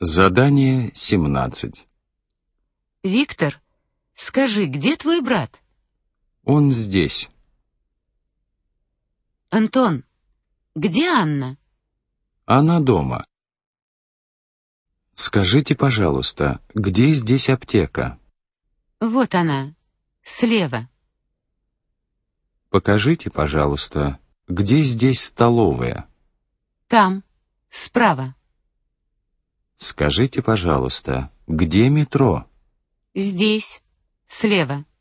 Задание 17. Виктор, скажи, где твой брат? Он здесь. Антон, где Анна? Она дома. Скажите, пожалуйста, где здесь аптека? Вот она, слева. Покажите, пожалуйста, где здесь столовая? Там, справа. Скажите, пожалуйста, где метро? Здесь, слева.